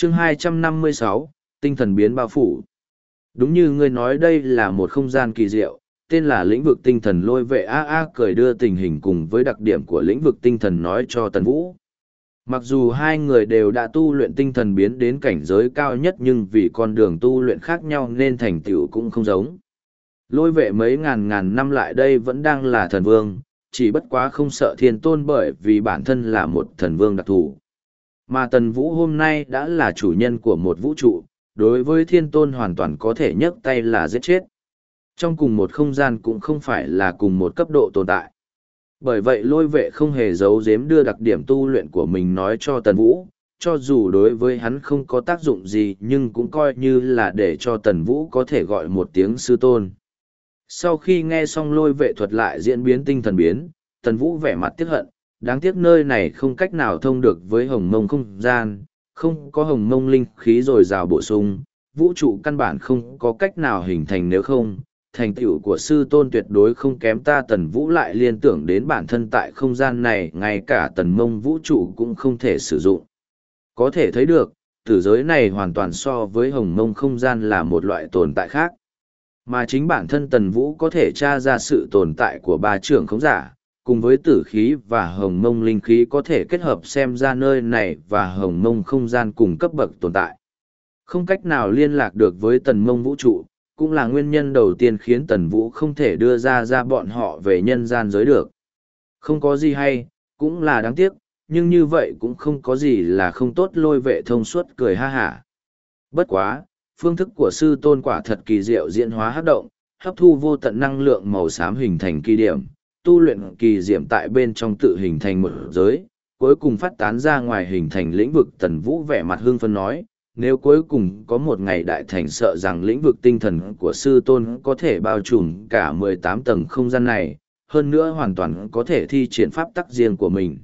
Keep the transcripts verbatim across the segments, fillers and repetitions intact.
chương hai trăm năm mươi sáu, tinh thần biến bao phủ. Đúng như ngươi nói, đây là một không gian kỳ diệu, tên là lĩnh vực tinh thần. Lôi vệ a a cười đưa tình hình cùng với đặc điểm của lĩnh vực tinh thần nói cho Tần Vũ. Mặc dù hai người đều đã tu luyện tinh thần biến đến cảnh giới cao nhất, nhưng vì con đường tu luyện khác nhau nên thành tựu cũng không giống. Lôi vệ mấy ngàn ngàn năm lại đây vẫn đang là thần vương, chỉ bất quá không sợ thiên tôn bởi vì bản thân là một thần vương đặc thù. Mà Tần Vũ hôm nay đã là chủ nhân của một vũ trụ, đối với thiên tôn hoàn toàn có thể nhấc tay là giết chết. Trong cùng một không gian cũng không phải là cùng một cấp độ tồn tại. Bởi vậy lôi vệ không hề giấu giếm đưa đặc điểm tu luyện của mình nói cho Tần Vũ, cho dù đối với hắn không có tác dụng gì nhưng cũng coi như là để cho Tần Vũ có thể gọi một tiếng sư tôn. Sau khi nghe xong lôi vệ thuật lại diễn biến tinh thần biến, Tần Vũ vẻ mặt tiếc hận, đáng tiếc nơi này không cách nào thông được với hồng mông không gian, không có hồng mông linh khí dồi dào bổ sung, vũ trụ căn bản không có cách nào hình thành, nếu không, thành tựu của sư tôn tuyệt đối không kém ta. Tần Vũ lại liên tưởng đến bản thân tại không gian này, ngay cả tần mông vũ trụ cũng không thể sử dụng. Có thể thấy được, tử giới này hoàn toàn so với hồng mông không gian là một loại tồn tại khác. Mà chính bản thân Tần Vũ có thể tra ra sự tồn tại của ba trưởng khống giả, cùng với tử khí và hồng mông linh khí có thể kết hợp xem ra nơi này và hồng mông không gian cùng cấp bậc tồn tại. Không cách nào liên lạc được với tần mông vũ trụ, cũng là nguyên nhân đầu tiên khiến Tần Vũ không thể đưa ra ra bọn họ về nhân gian giới được. Không có gì hay, cũng là đáng tiếc, nhưng như vậy cũng không có gì là không tốt. Lôi vệ thông suốt cười ha hả. Bất quá, phương thức của sư tôn quả thật kỳ diệu, diễn hóa hấp động, hấp thu vô tận năng lượng màu xám hình thành kỳ điểm, tu luyện kỳ diệm tại bên trong tự hình thành một giới, cuối cùng phát tán ra ngoài hình thành lĩnh vực. Tần Vũ vẻ mặt hưng phấn nói, nếu cuối cùng có một ngày đại thành, sợ rằng lĩnh vực tinh thần của sư tôn có thể bao trùm cả mười tám tầng không gian này, hơn nữa hoàn toàn có thể thi triển pháp tắc riêng của mình.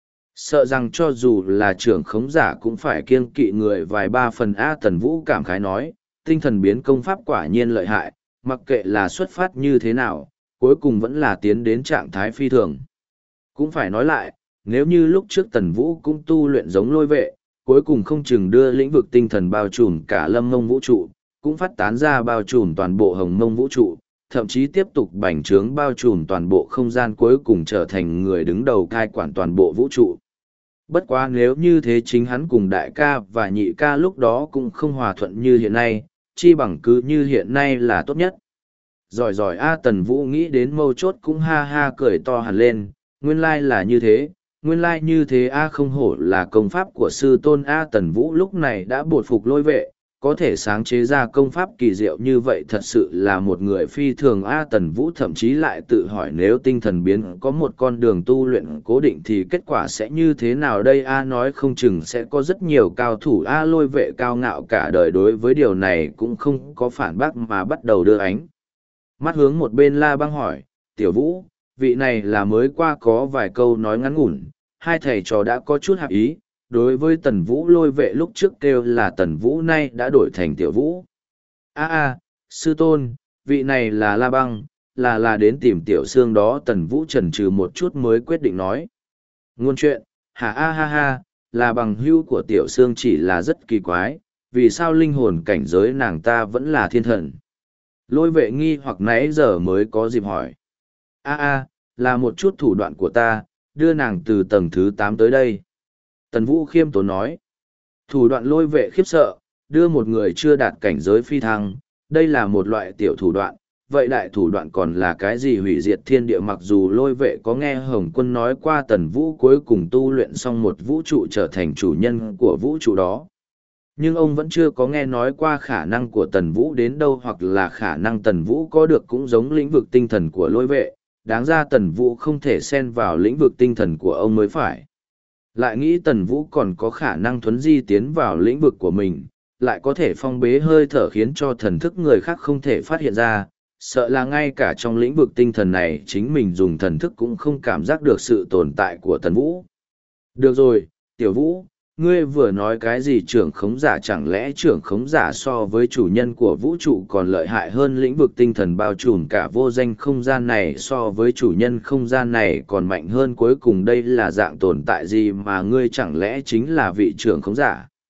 Sợ rằng cho dù là trưởng khống giả cũng phải kiêng kỵ người vài ba phần a. Tần Vũ cảm khái nói, tinh thần biến công pháp quả nhiên lợi hại, mặc kệ là xuất phát như thế nào, cuối cùng vẫn là tiến đến trạng thái phi thường. Cũng phải nói lại, nếu như lúc trước Tần Vũ cũng tu luyện giống lôi vệ, cuối cùng không chừng đưa lĩnh vực tinh thần bao trùm cả lâm mông vũ trụ, cũng phát tán ra bao trùm toàn bộ hồng mông vũ trụ, thậm chí tiếp tục bành trướng bao trùm toàn bộ không gian, cuối cùng trở thành người đứng đầu cai quản toàn bộ vũ trụ. Bất quá nếu như thế, chính hắn cùng đại ca và nhị ca lúc đó cũng không hòa thuận như hiện nay, chi bằng cứ như hiện nay là tốt nhất. Giỏi giỏi a. Tần Vũ nghĩ đến mâu chốt cũng ha ha cười to hẳn lên, nguyên lai là như thế, nguyên lai như thế a. Không hổ là công pháp của sư tôn a. Tần Vũ lúc này đã bội phục lôi vệ, có thể sáng chế ra công pháp kỳ diệu như vậy thật sự là một người phi thường a. Tần Vũ thậm chí lại tự hỏi, nếu tinh thần biến có một con đường tu luyện cố định thì kết quả sẽ như thế nào đây a. Nói không chừng sẽ có rất nhiều cao thủ a. Lôi vệ cao ngạo cả đời đối với điều này cũng không có phản bác mà bắt đầu đưa ánh mắt hướng một bên La Băng hỏi, Tiểu Vũ, vị này là mới qua có vài câu nói ngắn ngủn, hai thầy trò đã có chút hợp ý. Đối với Tần Vũ, lôi vệ lúc trước kêu là Tần Vũ nay đã đổi thành Tiểu Vũ. a a sư tôn, vị này là La Băng, là là đến tìm Tiểu Sương đó. Tần Vũ chần chừ một chút mới quyết định nói. Ngôn chuyện, hả a ha ha, là bằng hữu của Tiểu Sương chỉ là rất kỳ quái, vì sao linh hồn cảnh giới nàng ta vẫn là thiên thần? Lôi vệ nghi hoặc nãy giờ mới có dịp hỏi. a a là một chút thủ đoạn của ta, đưa nàng từ tầng thứ tám tới đây. Tần Vũ khiêm tốn nói. Thủ đoạn. Lôi vệ khiếp sợ, đưa một người chưa đạt cảnh giới phi thăng, đây là một loại tiểu thủ đoạn, vậy đại thủ đoạn còn là cái gì? Hủy diệt thiên địa. Mặc dù lôi vệ có nghe Hồng Quân nói qua Tần Vũ cuối cùng tu luyện xong một vũ trụ trở thành chủ nhân của vũ trụ đó, nhưng ông vẫn chưa có nghe nói qua khả năng của Tần Vũ đến đâu, hoặc là khả năng Tần Vũ có được cũng giống lĩnh vực tinh thần của lôi vệ. Đáng ra Tần Vũ không thể xen vào lĩnh vực tinh thần của ông mới phải. Lại nghĩ Tần Vũ còn có khả năng thuấn di tiến vào lĩnh vực của mình, lại có thể phong bế hơi thở khiến cho thần thức người khác không thể phát hiện ra, sợ là ngay cả trong lĩnh vực tinh thần này chính mình dùng thần thức cũng không cảm giác được sự tồn tại của Tần Vũ. Được rồi, Tiểu Vũ, ngươi vừa nói cái gì trưởng khống giả? Chẳng lẽ trưởng khống giả so với chủ nhân của vũ trụ còn lợi hại hơn lĩnh vực tinh thần bao trùm cả vô danh không gian này, so với chủ nhân không gian này còn mạnh hơn? Cuối cùng đây là dạng tồn tại gì mà ngươi chẳng lẽ chính là vị trưởng khống giả?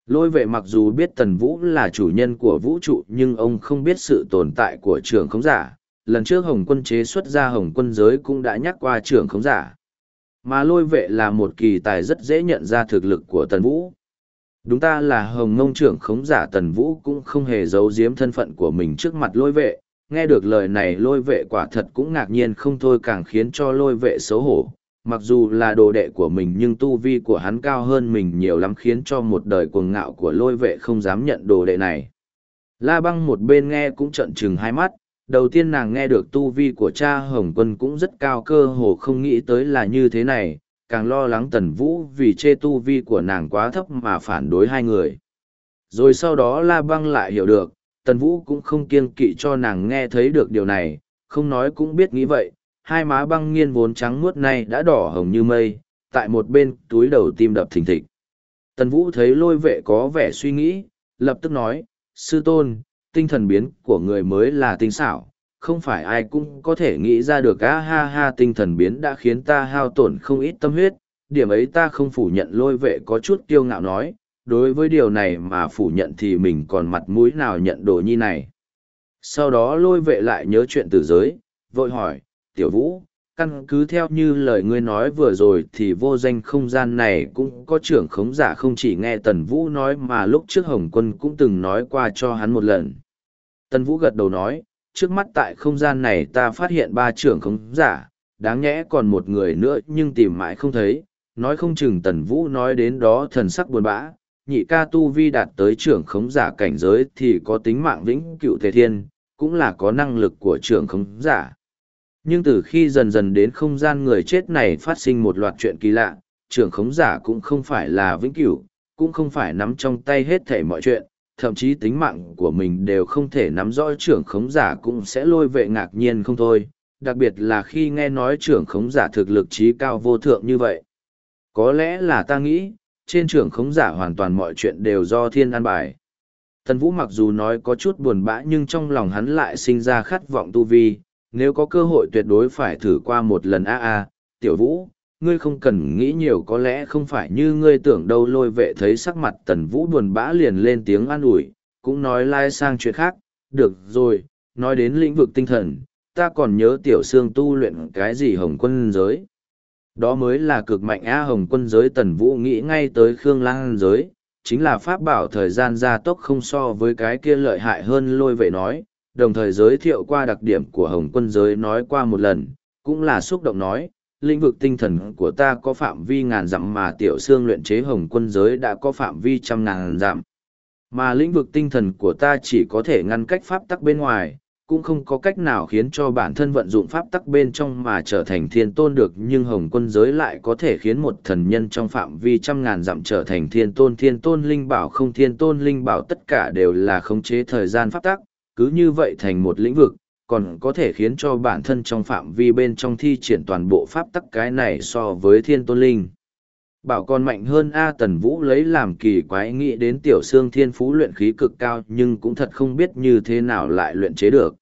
Lôi vệ mặc dù biết Tần Vũ là chủ nhân của vũ trụ nhưng ông không biết sự tồn tại của trưởng khống giả. Lần trước Hồng Quân chế xuất ra Hồng Quân giới cũng đã nhắc qua trưởng khống giả. Mà lôi vệ là một kỳ tài rất dễ nhận ra thực lực của Tần Vũ. Đúng ta là Hồng Ngông trưởng khống giả, Tần Vũ cũng không hề giấu giếm thân phận của mình trước mặt lôi vệ. Nghe được lời này lôi vệ quả thật cũng ngạc nhiên không thôi, càng khiến cho lôi vệ xấu hổ. Mặc dù là đồ đệ của mình nhưng tu vi của hắn cao hơn mình nhiều lắm, khiến cho một đời cuồng ngạo của lôi vệ không dám nhận đồ đệ này. La Băng một bên nghe cũng trợn trừng hai mắt. Đầu tiên nàng nghe được tu vi của cha Hồng Quân cũng rất cao, cơ hồ không nghĩ tới là như thế này, càng lo lắng Tần Vũ vì chê tu vi của nàng quá thấp mà phản đối hai người. Rồi sau đó La Băng lại hiểu được, Tần Vũ cũng không kiêng kỵ cho nàng nghe thấy được điều này, không nói cũng biết nghĩ vậy, hai má Băng Nghiên vốn trắng muốt này đã đỏ hồng như mây, tại một bên túi đầu tim đập thình thịch. Tần Vũ thấy lôi vệ có vẻ suy nghĩ, lập tức nói, sư tôn, tinh thần biến của người mới là tinh xảo, không phải ai cũng có thể nghĩ ra được. A ha ha, tinh thần biến đã khiến ta hao tổn không ít tâm huyết, điểm ấy ta không phủ nhận. Lôi vệ có chút kiêu ngạo nói, đối với điều này mà phủ nhận thì mình còn mặt mũi nào nhận đồ nhi này. Sau đó lôi vệ lại nhớ chuyện tử giới, vội hỏi, tiểu Vũ, căn cứ theo như lời ngươi nói vừa rồi thì vô danh không gian này cũng có trưởng khống giả không? Chỉ nghe Tần Vũ nói mà lúc trước Hồng Quân cũng từng nói qua cho hắn một lần. Tần Vũ gật đầu nói, trước mắt tại không gian này ta phát hiện ba trưởng khống giả, đáng nhẽ còn một người nữa nhưng tìm mãi không thấy, nói không chừng. Tần Vũ nói đến đó thần sắc buồn bã, nhị ca tu vi đạt tới trưởng khống giả cảnh giới thì có tính mạng vĩnh cửu thể thiên, cũng là có năng lực của trưởng khống giả. Nhưng từ khi dần dần đến không gian người chết này phát sinh một loạt chuyện kỳ lạ, trưởng khống giả cũng không phải là vĩnh cửu, cũng không phải nắm trong tay hết thảy mọi chuyện, thậm chí tính mạng của mình đều không thể nắm rõ. Trưởng khống giả cũng sẽ lôi vệ ngạc nhiên không thôi, đặc biệt là khi nghe nói trưởng khống giả thực lực trí cao vô thượng như vậy. Có lẽ là ta nghĩ, trên trưởng khống giả hoàn toàn mọi chuyện đều do thiên an bài. Tần Vũ mặc dù nói có chút buồn bã nhưng trong lòng hắn lại sinh ra khát vọng tu vi, nếu có cơ hội tuyệt đối phải thử qua một lần. a a tiểu Vũ, ngươi không cần nghĩ nhiều, có lẽ không phải như ngươi tưởng đâu. Lôi vệ thấy sắc mặt Tần Vũ buồn bã liền lên tiếng an ủi, cũng nói lai sang chuyện khác. Được rồi, nói đến lĩnh vực tinh thần, ta còn nhớ tiểu xương tu luyện cái gì Hồng Quân giới. Đó mới là cực mạnh a. Hồng Quân giới, Tần Vũ nghĩ ngay tới Khương Lan giới, chính là pháp bảo thời gian gia tốc, không so với cái kia lợi hại hơn. Lôi vệ nói, đồng thời giới thiệu qua đặc điểm của Hồng Quân giới nói qua một lần, cũng là xúc động nói, lĩnh vực tinh thần của ta có phạm vi ngàn dặm mà tiểu xương luyện chế Hồng Quân giới đã có phạm vi trăm ngàn dặm. Mà lĩnh vực tinh thần của ta chỉ có thể ngăn cách pháp tắc bên ngoài, cũng không có cách nào khiến cho bản thân vận dụng pháp tắc bên trong mà trở thành thiên tôn được. Nhưng Hồng Quân giới lại có thể khiến một thần nhân trong phạm vi trăm ngàn dặm trở thành thiên tôn. Thiên tôn linh bảo không thiên tôn linh bảo tất cả đều là khống chế thời gian pháp tắc, cứ như vậy thành một lĩnh vực, còn có thể khiến cho bản thân trong phạm vi bên trong thi triển toàn bộ pháp tắc. Cái này so với thiên tôn linh bảo còn mạnh hơn a. Tần Vũ lấy làm kỳ quái, nghĩ đến tiểu xương thiên phú luyện khí cực cao nhưng cũng thật không biết như thế nào lại luyện chế được.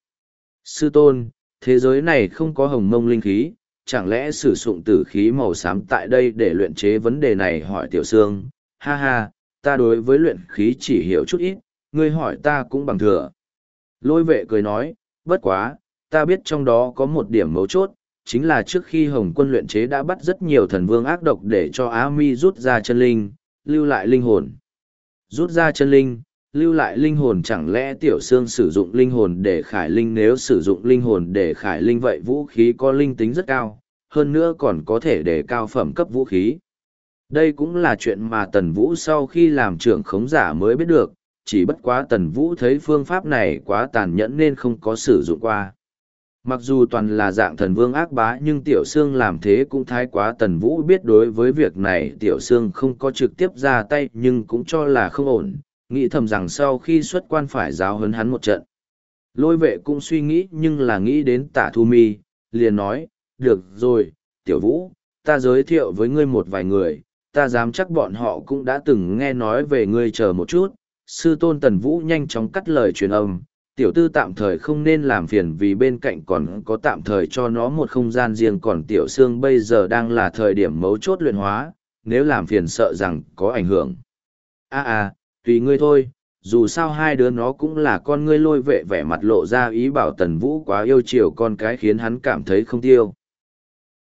Sư tôn, thế giới này không có hồng mông linh khí, chẳng lẽ sử dụng tử khí màu xám tại đây để luyện chế? Vấn đề này hỏi tiểu xương. Ha ha, ta đối với luyện khí chỉ hiểu chút ít, ngươi hỏi ta cũng bằng thừa. Lôi vệ cười nói, bất quá, ta biết trong đó có một điểm mấu chốt, chính là trước khi Hồng Quân luyện chế đã bắt rất nhiều thần vương ác độc để cho Á Mi rút ra chân linh, lưu lại linh hồn. Rút ra chân linh, lưu lại linh hồn, chẳng lẽ tiểu xương sử dụng linh hồn để khải linh? Nếu sử dụng linh hồn để khải linh vậy vũ khí có linh tính rất cao, hơn nữa còn có thể để cao phẩm cấp vũ khí. Đây cũng là chuyện mà Tần Vũ sau khi làm trưởng khống giả mới biết được, chỉ bất quá Tần Vũ thấy phương pháp này quá tàn nhẫn nên không có sử dụng qua. Mặc dù toàn là dạng thần vương ác bá nhưng tiểu xương làm thế cũng thái quá. Tần Vũ biết đối với việc này tiểu xương không có trực tiếp ra tay nhưng cũng cho là không ổn, nghĩ thầm rằng sau khi xuất quan phải giáo huấn hắn một trận. Lôi vệ cũng suy nghĩ nhưng là nghĩ đến Tả Thu Mi, liền nói, được rồi, tiểu Vũ, ta giới thiệu với ngươi một vài người, ta dám chắc bọn họ cũng đã từng nghe nói về ngươi. Chờ một chút. Sư tôn. Tần Vũ nhanh chóng cắt lời truyền âm, tiểu tư tạm thời không nên làm phiền vì bên cạnh còn có tạm thời cho nó một không gian riêng, còn tiểu xương bây giờ đang là thời điểm mấu chốt luyện hóa, nếu làm phiền sợ rằng có ảnh hưởng. a a Tùy ngươi thôi, dù sao hai đứa nó cũng là con ngươi lôi vệ vẻ mặt lộ ra ý bảo Tần Vũ quá yêu chiều con cái khiến hắn cảm thấy không tiêu.